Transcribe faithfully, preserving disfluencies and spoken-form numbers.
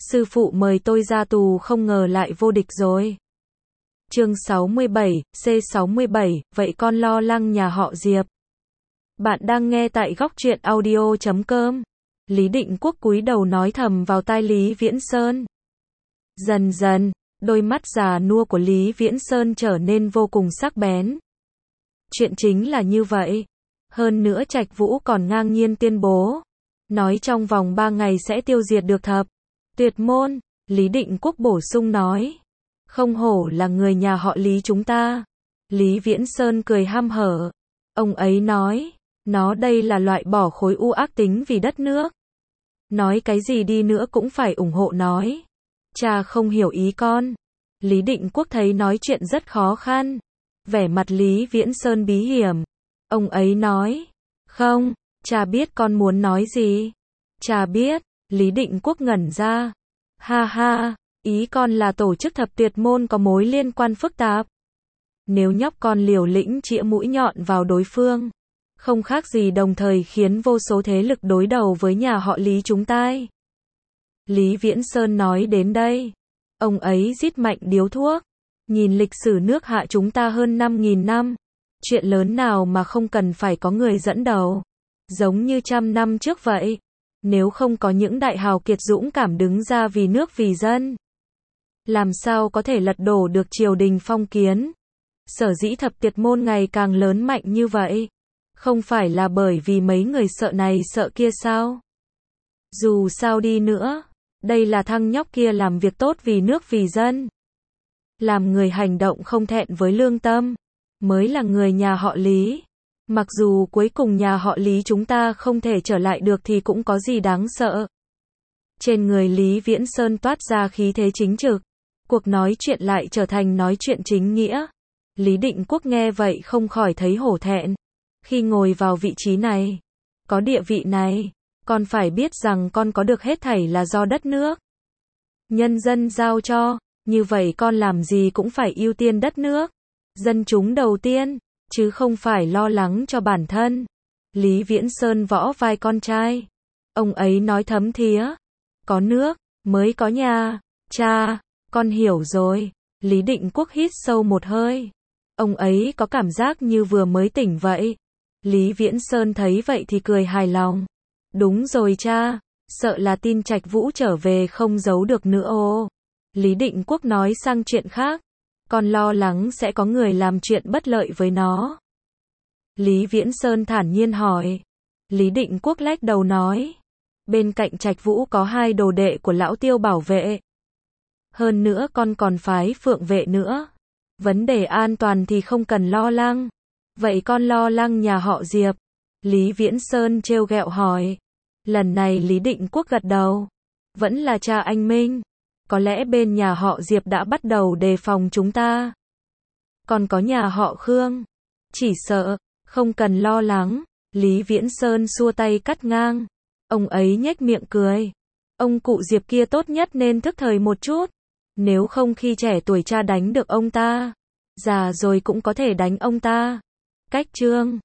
sư phụ mời tôi ra tù không ngờ lại vô địch rồi. Chương sáu mươi bảy, C sáu mươi bảy, vậy con lo lắng nhà họ Diệp. Bạn đang nghe tại góc truyện audio chấm com. Lý Định Quốc cúi đầu nói thầm vào tai Lý Viễn Sơn. Dần dần, đôi mắt già nua của Lý Viễn Sơn trở nên vô cùng sắc bén. Chuyện chính là như vậy. Hơn nữa Trạch Vũ còn ngang nhiên tuyên bố, nói trong vòng ba ngày sẽ tiêu diệt được thập tuyệt môn. Lý Định Quốc bổ sung nói, không hổ là người nhà họ Lý chúng ta. Lý Viễn Sơn cười ham hở. Ông ấy nói, nó đây là loại bỏ khối u ác tính vì đất nước. Nói cái gì đi nữa cũng phải ủng hộ nói. Cha không hiểu ý con. Lý Định Quốc thấy nói chuyện rất khó khăn. Vẻ mặt Lý Viễn Sơn bí hiểm. Ông ấy nói, không, cha biết con muốn nói gì. Cha biết. Lý Định Quốc ngẩn ra. Ha ha, ý con là tổ chức thập tuyệt môn có mối liên quan phức tạp. Nếu nhóc con liều lĩnh chĩa mũi nhọn vào đối phương, không khác gì đồng thời khiến vô số thế lực đối đầu với nhà họ Lý chúng ta. Lý Viễn Sơn nói đến đây, ông ấy rít mạnh điếu thuốc. Nhìn lịch sử nước Hạ chúng ta hơn năm nghìn năm, chuyện lớn nào mà không cần phải có người dẫn đầu. Giống như trăm năm trước vậy, nếu không có những đại hào kiệt dũng cảm đứng ra vì nước vì dân, làm sao có thể lật đổ được triều đình phong kiến. Sở dĩ thập tuyệt môn ngày càng lớn mạnh như vậy, không phải là bởi vì mấy người sợ này sợ kia sao? Dù sao đi nữa, đây là thằng nhóc kia làm việc tốt vì nước vì dân. Làm người hành động không thẹn với lương tâm, mới là người nhà họ Lý. Mặc dù cuối cùng nhà họ Lý chúng ta không thể trở lại được thì cũng có gì đáng sợ. Trên người Lý Viễn Sơn toát ra khí thế chính trực. Cuộc nói chuyện lại trở thành nói chuyện chính nghĩa. Lý Định Quốc nghe vậy không khỏi thấy hổ thẹn. Khi ngồi vào vị trí này, có địa vị này, con phải biết rằng con có được hết thảy là do đất nước, nhân dân giao cho. Như vậy con làm gì cũng phải ưu tiên đất nước, dân chúng đầu tiên, chứ không phải lo lắng cho bản thân. Lý Viễn Sơn võ vai con trai. Ông ấy nói thấm thía. Có nước, mới có nhà. Cha, con hiểu rồi. Lý Định Quốc hít sâu một hơi. Ông ấy có cảm giác như vừa mới tỉnh vậy. Lý Viễn Sơn thấy vậy thì cười hài lòng. Đúng rồi cha, sợ là tin Trạch Vũ trở về không giấu được nữa ô. Lý Định Quốc nói sang chuyện khác. Con lo lắng sẽ có người làm chuyện bất lợi với nó. Lý Viễn Sơn thản nhiên hỏi. Lý Định Quốc lách đầu nói. Bên cạnh Trạch Vũ có hai đồ đệ của lão Tiêu bảo vệ. Hơn nữa con còn phái phượng vệ nữa. Vấn đề an toàn thì không cần lo lắng. Vậy con lo lắng nhà họ Diệp? Lý Viễn Sơn trêu ghẹo hỏi. Lần này Lý Định Quốc gật đầu. Vẫn là cha anh Minh. Có lẽ bên nhà họ Diệp đã bắt đầu đề phòng chúng ta. Còn có nhà họ Khương. Chỉ sợ, không cần lo lắng. Lý Viễn Sơn xua tay cắt ngang. Ông ấy nhếch miệng cười. Ông cụ Diệp kia tốt nhất nên thức thời một chút. Nếu không khi trẻ tuổi cha đánh được ông ta, già rồi cũng có thể đánh ông ta. Cách chương